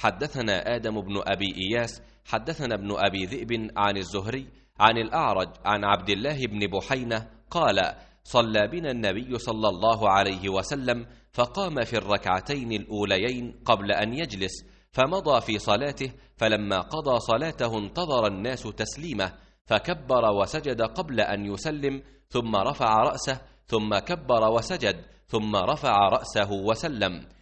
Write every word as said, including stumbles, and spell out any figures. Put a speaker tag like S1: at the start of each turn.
S1: حدثنا آدم بن أبي إياس حدثنا ابن أبي ذئب عن الزهري عن الأعرج عن عبد الله بن بحينة قال: صلى بنا النبي صلى الله عليه وسلم فقام في الركعتين الأوليين قبل أن يجلس، فمضى في صلاته، فلما قضى صلاته انتظر الناس تسليمه، فكبر وسجد قبل أن يسلم، ثم رفع رأسه، ثم كبر وسجد، ثم رفع رأسه وسلم.